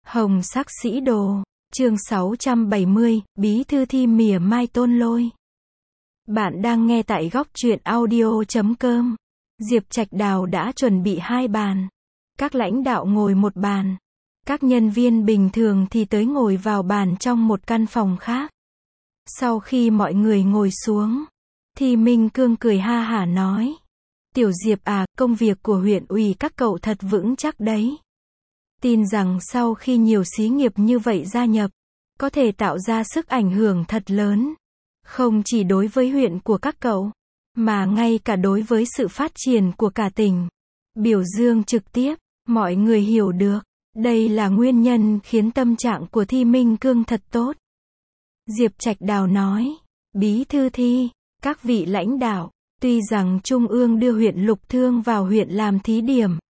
Hồng sắc sĩ đồ, chương 670, bí thư thi mỉa mai Tôn Lôi. Bạn đang nghe tại góc truyện audio.com. Diệp Trạch Đào đã chuẩn bị 2 bàn. Các lãnh đạo ngồi một bàn. Các nhân viên bình thường thì tới ngồi vào bàn trong một căn phòng khác. Sau khi mọi người ngồi xuống, thì Minh Cương cười ha hả nói. Tiểu Diệp à, công việc của huyện ủy các cậu thật vững chắc đấy. Tin rằng sau khi nhiều xí nghiệp như vậy gia nhập, có thể tạo ra sức ảnh hưởng thật lớn. Không chỉ đối với huyện của các cậu, mà ngay cả đối với sự phát triển của cả tỉnh. Biểu dương trực tiếp, mọi người hiểu được. Đây là nguyên nhân khiến tâm trạng của Thi Minh Cương thật tốt. Diệp Trạch Đào nói, bí thư thi, các vị lãnh đạo, tuy rằng Trung ương đưa huyện Lục Thương vào huyện làm thí điểm.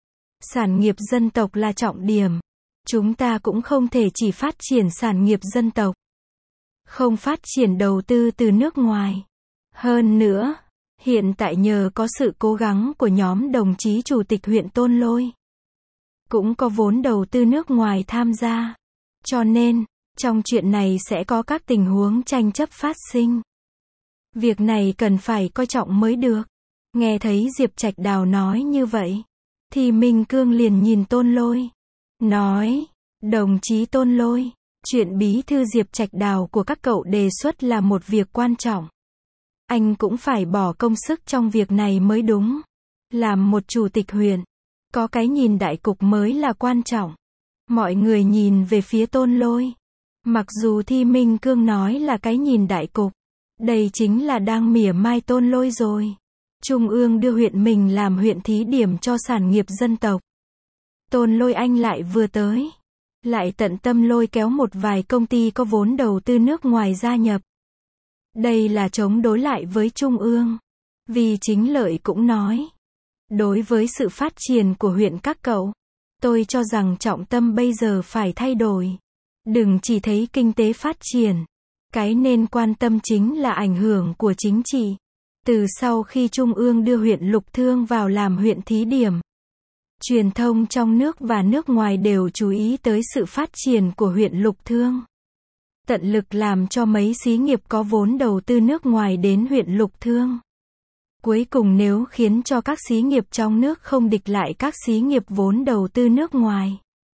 Sản nghiệp dân tộc là trọng điểm. Chúng ta cũng không thể chỉ phát triển sản nghiệp dân tộc. Không phát triển đầu tư từ nước ngoài. Hơn nữa, hiện tại nhờ có sự cố gắng của nhóm đồng chí chủ tịch huyện Tôn Lôi. Cũng có vốn đầu tư nước ngoài tham gia. Cho nên, trong chuyện này sẽ có các tình huống tranh chấp phát sinh. Việc này cần phải coi trọng mới được. Nghe thấy Diệp Trạch Đào nói như vậy, thì Minh Cương liền nhìn Tôn Lôi. Nói, đồng chí Tôn Lôi, chuyện bí thư Diệp Trạch Đào của các cậu đề xuất là một việc quan trọng. Anh cũng phải bỏ công sức trong việc này mới đúng. Làm một chủ tịch huyện, có cái nhìn đại cục mới là quan trọng. Mọi người nhìn về phía Tôn Lôi. Mặc dù Thi Minh Cương nói là cái nhìn đại cục, đây chính là đang mỉa mai Tôn Lôi rồi. Trung ương đưa huyện mình làm huyện thí điểm cho sản nghiệp dân tộc. Tôn Lôi anh lại vừa tới. Lại tận tâm lôi kéo một vài công ty có vốn đầu tư nước ngoài gia nhập. Đây là chống đối lại với Trung ương. Vì chính lợi cũng nói. Đối với sự phát triển của huyện các cậu, tôi cho rằng trọng tâm bây giờ phải thay đổi. Đừng chỉ thấy kinh tế phát triển. Cái nên quan tâm chính là ảnh hưởng của chính trị. Từ sau khi Trung ương đưa huyện Lục Thương vào làm huyện thí điểm, truyền thông trong nước và nước ngoài đều chú ý tới sự phát triển của huyện Lục Thương. Tận lực làm cho mấy xí nghiệp có vốn đầu tư nước ngoài đến huyện Lục Thương. Cuối cùng nếu khiến cho các xí nghiệp trong nước không địch lại các xí nghiệp vốn đầu tư nước ngoài,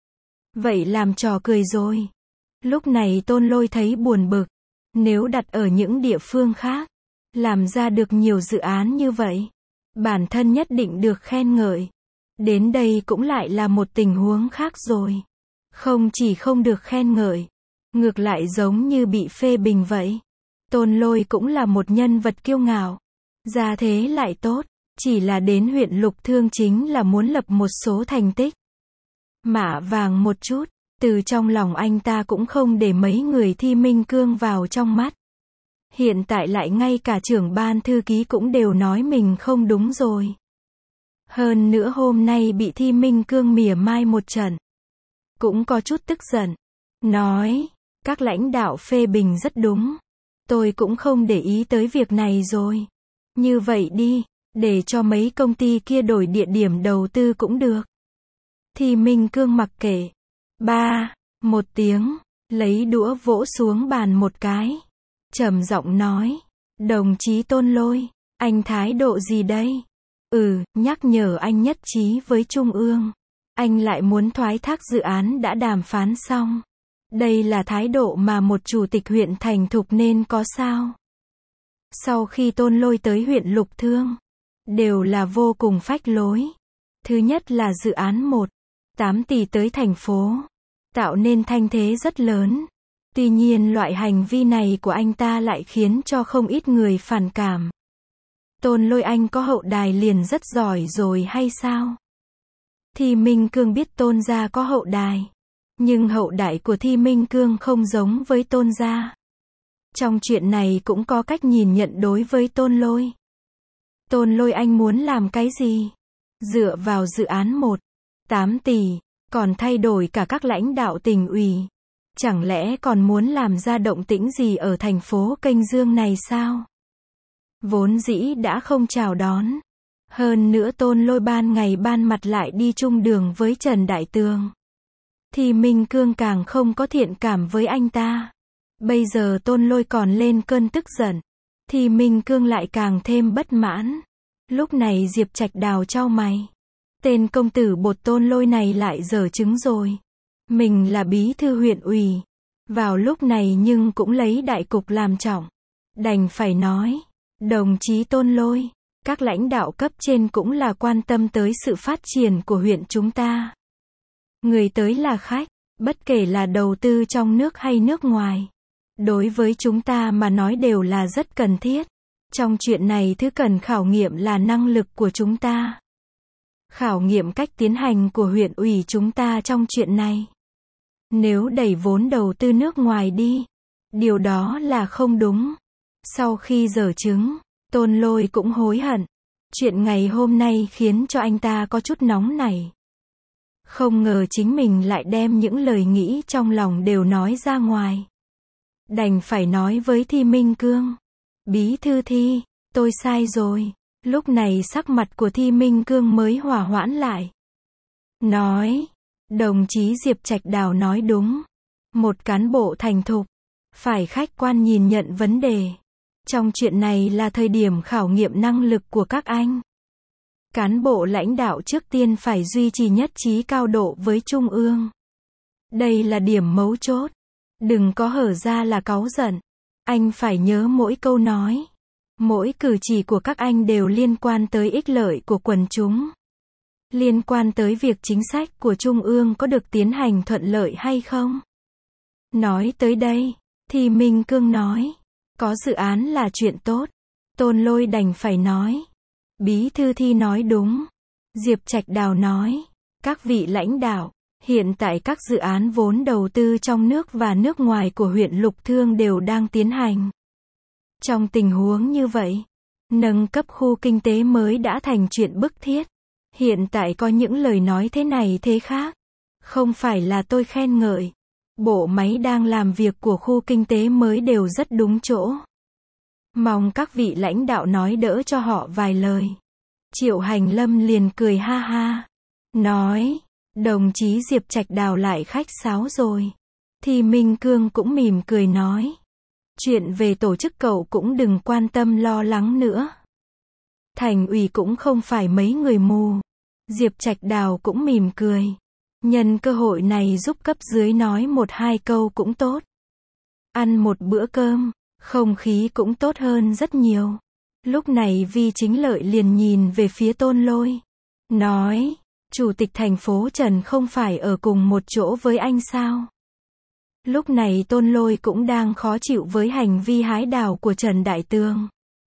vậy làm trò cười rồi. Lúc này Tôn Lôi thấy buồn bực. Nếu đặt ở những địa phương khác, làm ra được nhiều dự án như vậy, bản thân nhất định được khen ngợi. Đến đây cũng lại là một tình huống khác rồi. Không chỉ không được khen ngợi, ngược lại giống như bị phê bình vậy. Tôn Lôi cũng là một nhân vật kiêu ngạo. Gia thế lại tốt, chỉ là đến huyện Lục Thương chính là muốn lập một số thành tích mạ vàng một chút. Từ trong lòng anh ta cũng không để mấy người Thi Minh Cương vào trong mắt. Hiện tại lại ngay cả trưởng ban thư ký cũng đều nói mình không đúng rồi. Hơn nữa hôm nay bị Thi Minh Cương mỉa mai một trận. Cũng có chút tức giận. Nói, các lãnh đạo phê bình rất đúng. Tôi cũng không để ý tới việc này rồi. Như vậy đi, để cho mấy công ty kia đổi địa điểm đầu tư cũng được. Thi Minh Cương mặc kệ. Một tiếng, lấy đũa vỗ xuống bàn một cái. Trầm giọng nói, đồng chí Tôn Lôi, anh thái độ gì đây? Nhắc nhở anh nhất trí với Trung ương. Anh lại muốn thoái thác dự án đã đàm phán xong. Đây là thái độ mà một chủ tịch huyện thành thục nên có sao? Sau khi Tôn Lôi tới huyện Lục Thương, đều là vô cùng phách lối. Thứ nhất là dự án 1,8 tỷ tới thành phố, tạo nên thanh thế rất lớn. Tuy nhiên loại hành vi này của anh ta lại khiến cho không ít người phản cảm. Tôn Lôi anh có hậu đài liền rất giỏi rồi hay sao? Thi Minh Cương biết Tôn gia có hậu đài. Nhưng hậu đài của Thi Minh Cương không giống với Tôn gia. Trong chuyện này cũng có cách nhìn nhận đối với Tôn Lôi. Tôn Lôi anh muốn làm cái gì? Dựa vào dự án 1,8 tỷ, còn thay đổi cả các lãnh đạo tỉnh ủy. Chẳng lẽ còn muốn làm ra động tĩnh gì ở thành phố Kênh Dương này sao? Vốn dĩ đã không chào đón. Hơn nữa Tôn Lôi ban ngày ban mặt lại đi chung đường với Trần Đại Tường. Thi Minh Cương càng không có thiện cảm với anh ta. Bây giờ Tôn Lôi còn lên cơn tức giận. Thi Minh Cương lại càng thêm bất mãn. Lúc này Diệp Trạch Đào chau mày. Tên công tử bột Tôn Lôi này lại dở chứng rồi. Mình là bí thư huyện ủy. Vào lúc này nhưng cũng lấy đại cục làm trọng. Đành phải nói, đồng chí Tôn Lôi, các lãnh đạo cấp trên cũng là quan tâm tới sự phát triển của huyện chúng ta. Người tới là khách, bất kể là đầu tư trong nước hay nước ngoài. Đối với chúng ta mà nói đều là rất cần thiết. Trong chuyện này thứ cần khảo nghiệm là năng lực của chúng ta. Khảo nghiệm cách tiến hành của huyện ủy chúng ta trong chuyện này. Nếu đẩy vốn đầu tư nước ngoài đi, điều đó là không đúng. Sau khi dở chứng, Tôn Lôi cũng hối hận. Chuyện ngày hôm nay khiến cho anh ta có chút nóng nảy. Không ngờ chính mình lại đem những lời nghĩ trong lòng đều nói ra ngoài. Đành phải nói với Thi Minh Cương. Bí thư Thi, tôi sai rồi. Lúc này sắc mặt của Thi Minh Cương mới hòa hoãn lại. Nói, đồng chí Diệp Trạch Đào nói đúng. Một cán bộ thành thục, phải khách quan nhìn nhận vấn đề. Trong chuyện này là thời điểm khảo nghiệm năng lực của các anh. Cán bộ lãnh đạo trước tiên phải duy trì nhất trí cao độ với Trung ương. Đây là điểm mấu chốt. Đừng có hở ra là cáu giận. Anh phải nhớ mỗi câu nói. Mỗi cử chỉ của các anh đều liên quan tới ích lợi của quần chúng. Liên quan tới việc chính sách của Trung ương có được tiến hành thuận lợi hay không. Nói tới đây, thì Minh Cương nói. Có dự án là chuyện tốt. Tôn Lôi đành phải nói. Bí thư Thi nói đúng. Diệp Trạch Đào nói. Các vị lãnh đạo, hiện tại các dự án vốn đầu tư trong nước và nước ngoài của huyện Lục Thương đều đang tiến hành. Trong tình huống như vậy, nâng cấp khu kinh tế mới đã thành chuyện bức thiết. Hiện tại có những lời nói thế này thế khác. Không phải là tôi khen ngợi. Bộ máy đang làm việc của khu kinh tế mới đều rất đúng chỗ. Mong các vị lãnh đạo nói đỡ cho họ vài lời. Triệu Hành Lâm liền cười ha ha. Nói, đồng chí Diệp Trạch Đào lại khách sáo rồi. Thì Minh Cương cũng mỉm cười nói. Chuyện về tổ chức cậu cũng đừng quan tâm lo lắng nữa. Thành ủy cũng không phải mấy người mù. Diệp Trạch Đào cũng mỉm cười. Nhân cơ hội này giúp cấp dưới nói một hai câu cũng tốt. Ăn một bữa cơm, không khí cũng tốt hơn rất nhiều. Lúc này Vi Chính Lợi liền nhìn về phía Tôn Lôi. Nói, Chủ tịch thành phố Trần không phải ở cùng một chỗ với anh sao? Lúc này Tôn Lôi cũng đang khó chịu với hành vi hái đào của Trần Đại Tường.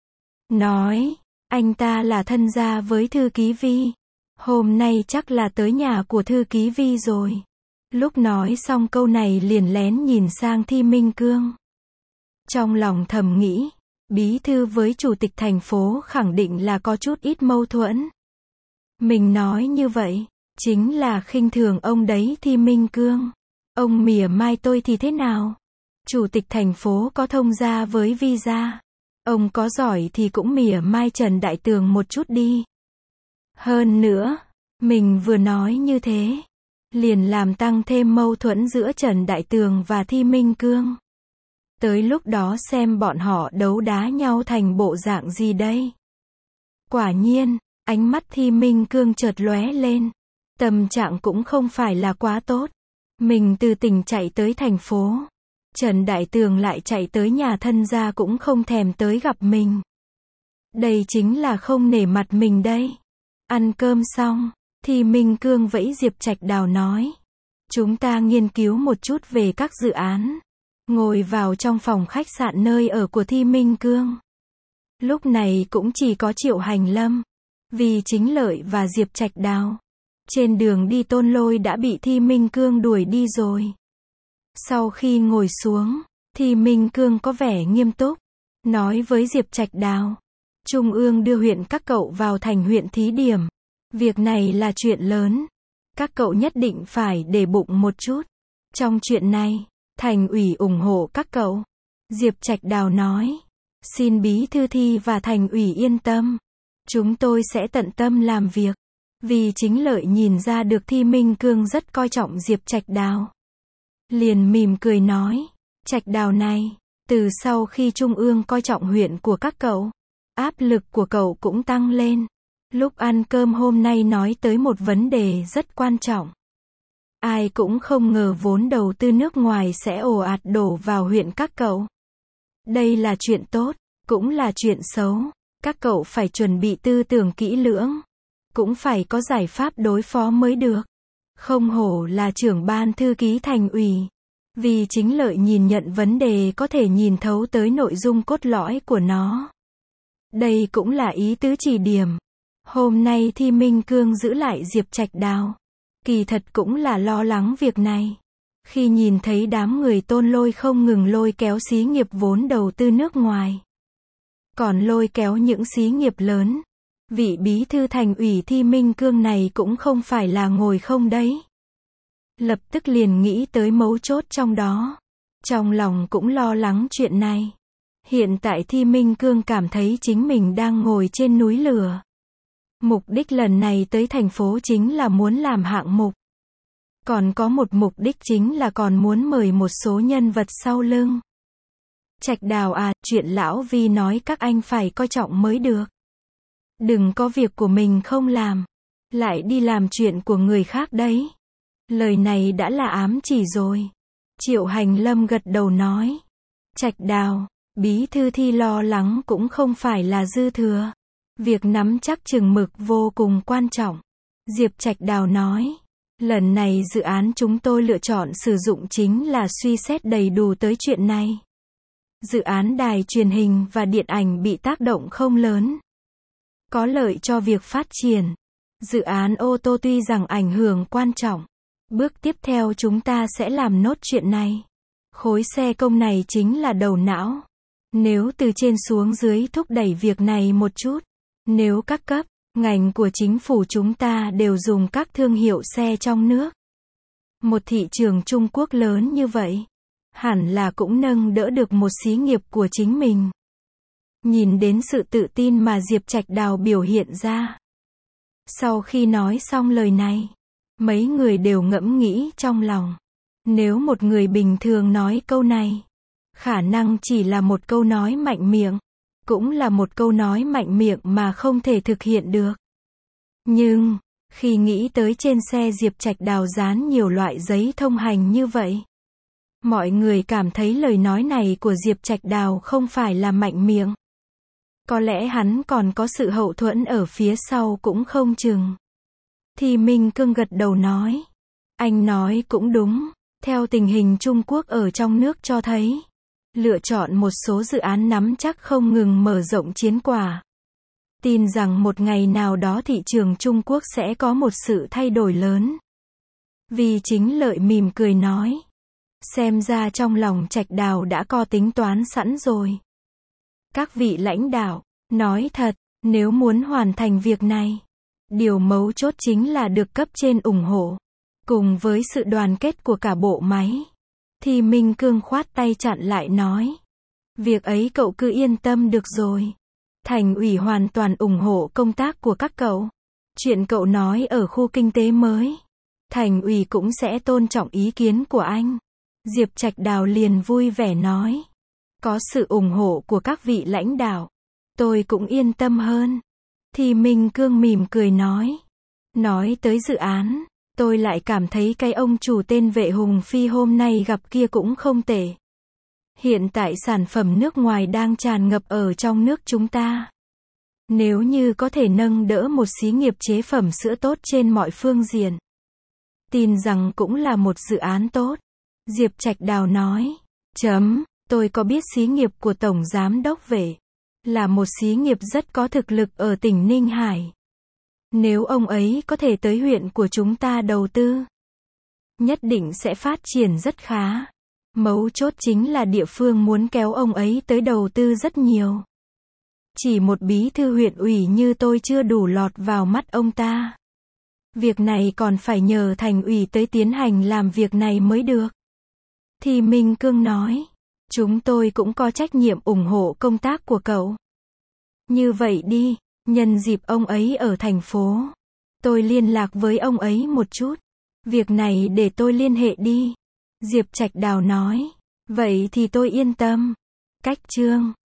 Nói, anh ta là thân gia với thư ký Vi. Hôm nay chắc là tới nhà của thư ký Vi rồi. Lúc nói xong câu này liền lén nhìn sang Thi Minh Cương. Trong lòng thầm nghĩ, bí thư với chủ tịch thành phố khẳng định là có chút ít mâu thuẫn. Mình nói như vậy, chính là khinh thường ông đấy Thi Minh Cương. Ông mỉa mai tôi thì thế nào? Chủ tịch thành phố có thông gia với Vi gia. Ông có giỏi thì cũng mỉa mai Trần Đại Tường một chút đi. Hơn nữa, mình vừa nói như thế, liền làm tăng thêm mâu thuẫn giữa Trần Đại Tường và Thi Minh Cương. Tới lúc đó xem bọn họ đấu đá nhau thành bộ dạng gì đây. Quả nhiên, ánh mắt Thi Minh Cương chợt lóe lên. Tâm trạng cũng không phải là quá tốt. Mình từ tỉnh chạy tới thành phố. Trần Đại Tường lại chạy tới nhà thân gia cũng không thèm tới gặp mình. Đây chính là không nể mặt mình đây. Ăn cơm xong, Thi Minh Cương vẫy Diệp Trạch Đào nói. Chúng ta nghiên cứu một chút về các dự án. Ngồi vào trong phòng khách sạn nơi ở của Thi Minh Cương. Lúc này cũng chỉ có Triệu Hành Lâm, Vi Chính Lợi và Diệp Trạch Đào. Trên đường đi Tôn Lôi đã bị Thi Minh Cương đuổi đi rồi. Sau khi ngồi xuống, Thi Minh Cương có vẻ nghiêm túc. Nói với Diệp Trạch Đào. Trung ương đưa huyện các cậu vào thành huyện thí điểm. Việc này là chuyện lớn. Các cậu nhất định phải để bụng một chút. Trong chuyện này, thành ủy ủng hộ các cậu. Diệp Trạch Đào nói. Xin bí thư Thi và thành ủy yên tâm. Chúng tôi sẽ tận tâm làm việc. Vì Chính Lợi nhìn ra được Thi Minh Cương rất coi trọng Diệp Trạch Đào. Liền mỉm cười nói, Trạch Đào này, từ sau khi Trung ương coi trọng huyện của các cậu, áp lực của cậu cũng tăng lên. Lúc ăn cơm hôm nay nói tới một vấn đề rất quan trọng. Ai cũng không ngờ vốn đầu tư nước ngoài sẽ ồ ạt đổ vào huyện các cậu. Đây là chuyện tốt, cũng là chuyện xấu. Các cậu phải chuẩn bị tư tưởng kỹ lưỡng. Cũng phải có giải pháp đối phó mới được. Không hổ là trưởng ban thư ký thành ủy. Vì Chính Lợi nhìn nhận vấn đề có thể nhìn thấu tới nội dung cốt lõi của nó. Đây cũng là ý tứ chỉ điểm. Hôm nay Thi Minh Cương giữ lại Diệp Trạch Đào. Kỳ thật cũng là lo lắng việc này. Khi nhìn thấy đám người Tôn Lôi không ngừng lôi kéo xí nghiệp vốn đầu tư nước ngoài. Còn lôi kéo những xí nghiệp lớn. Vị bí thư thành ủy Thi Minh Cương này cũng không phải là ngồi không đấy. Lập tức liền nghĩ tới mấu chốt trong đó. Trong lòng cũng lo lắng chuyện này. Hiện tại Thi Minh Cương cảm thấy chính mình đang ngồi trên núi lửa. Mục đích lần này tới thành phố chính là muốn làm hạng mục. Còn có một mục đích chính là còn muốn mời một số nhân vật sau lưng. Trạch Đào à, chuyện lão Vi nói các anh phải coi trọng mới được. Đừng có việc của mình không làm, lại đi làm chuyện của người khác đấy. Lời này đã là ám chỉ rồi. Triệu Hành Lâm gật đầu nói. Trạch Đào, bí thư Thi lo lắng cũng không phải là dư thừa. Việc nắm chắc chừng mực vô cùng quan trọng. Diệp Trạch Đào nói. Lần này dự án chúng tôi lựa chọn sử dụng chính là suy xét đầy đủ tới chuyện này. Dự án đài truyền hình và điện ảnh bị tác động không lớn. Có lợi cho việc phát triển. Dự án ô tô tuy rằng ảnh hưởng quan trọng. Bước tiếp theo chúng ta sẽ làm nốt chuyện này. Khối xe công này chính là đầu não. Nếu từ trên xuống dưới thúc đẩy việc này một chút. Nếu các cấp, ngành của chính phủ chúng ta đều dùng các thương hiệu xe trong nước. Một thị trường Trung Quốc lớn như vậy. Hẳn là cũng nâng đỡ được một xí nghiệp của chính mình. Nhìn đến sự tự tin mà Diệp Trạch Đào biểu hiện ra. Sau khi nói xong lời này, mấy người đều ngẫm nghĩ trong lòng. Nếu một người bình thường nói câu này, khả năng chỉ là một câu nói mạnh miệng. Cũng là một câu nói mạnh miệng mà không thể thực hiện được. Nhưng, khi nghĩ tới trên xe Diệp Trạch Đào dán nhiều loại giấy thông hành như vậy, mọi người cảm thấy lời nói này của Diệp Trạch Đào không phải là mạnh miệng. Có lẽ hắn còn có sự hậu thuẫn ở phía sau cũng không chừng. Thì Minh Cương gật đầu nói. Anh nói cũng đúng. Theo tình hình Trung Quốc ở trong nước cho thấy, lựa chọn một số dự án nắm chắc không ngừng mở rộng chiến quả. Tin rằng một ngày nào đó thị trường Trung Quốc sẽ có một sự thay đổi lớn. Vì Chính Lợi mỉm cười nói. Xem ra trong lòng Trạch Đào đã có tính toán sẵn rồi. Các vị lãnh đạo, nói thật, nếu muốn hoàn thành việc này, điều mấu chốt chính là được cấp trên ủng hộ, cùng với sự đoàn kết của cả bộ máy. Thì Minh Cương khoát tay chặn lại nói. Việc ấy cậu cứ yên tâm được rồi. Thành ủy hoàn toàn ủng hộ công tác của các cậu. Chuyện cậu nói ở khu kinh tế mới, thành ủy cũng sẽ tôn trọng ý kiến của anh. Diệp Trạch Đào liền vui vẻ nói. Có sự ủng hộ của các vị lãnh đạo, tôi cũng yên tâm hơn. Thì Minh Cương mỉm cười nói. Nói tới dự án, tôi lại cảm thấy cái ông chủ tên Vệ Hùng Phi hôm nay gặp kia cũng không tệ. Hiện tại sản phẩm nước ngoài đang tràn ngập ở trong nước chúng ta. Nếu như có thể nâng đỡ một xí nghiệp chế phẩm sữa tốt trên mọi phương diện, tin rằng cũng là một dự án tốt. Diệp Trạch Đào nói. Tôi có biết xí nghiệp của Tổng Giám đốc Vệ là một xí nghiệp rất có thực lực ở tỉnh Ninh Hải. Nếu ông ấy có thể tới huyện của chúng ta đầu tư, nhất định sẽ phát triển rất khá. Mấu chốt chính là địa phương muốn kéo ông ấy tới đầu tư rất nhiều. Chỉ một bí thư huyện ủy như tôi chưa đủ lọt vào mắt ông ta. Việc này còn phải nhờ thành ủy tới tiến hành làm việc này mới được. Thì Minh Cương nói. Chúng tôi cũng có trách nhiệm ủng hộ công tác của cậu. Như vậy đi, nhân dịp ông ấy ở thành phố, Tôi liên lạc với ông ấy một chút. Việc này để tôi liên hệ đi. Diệp Trạch Đào nói. Vậy thì tôi yên tâm. Cách chương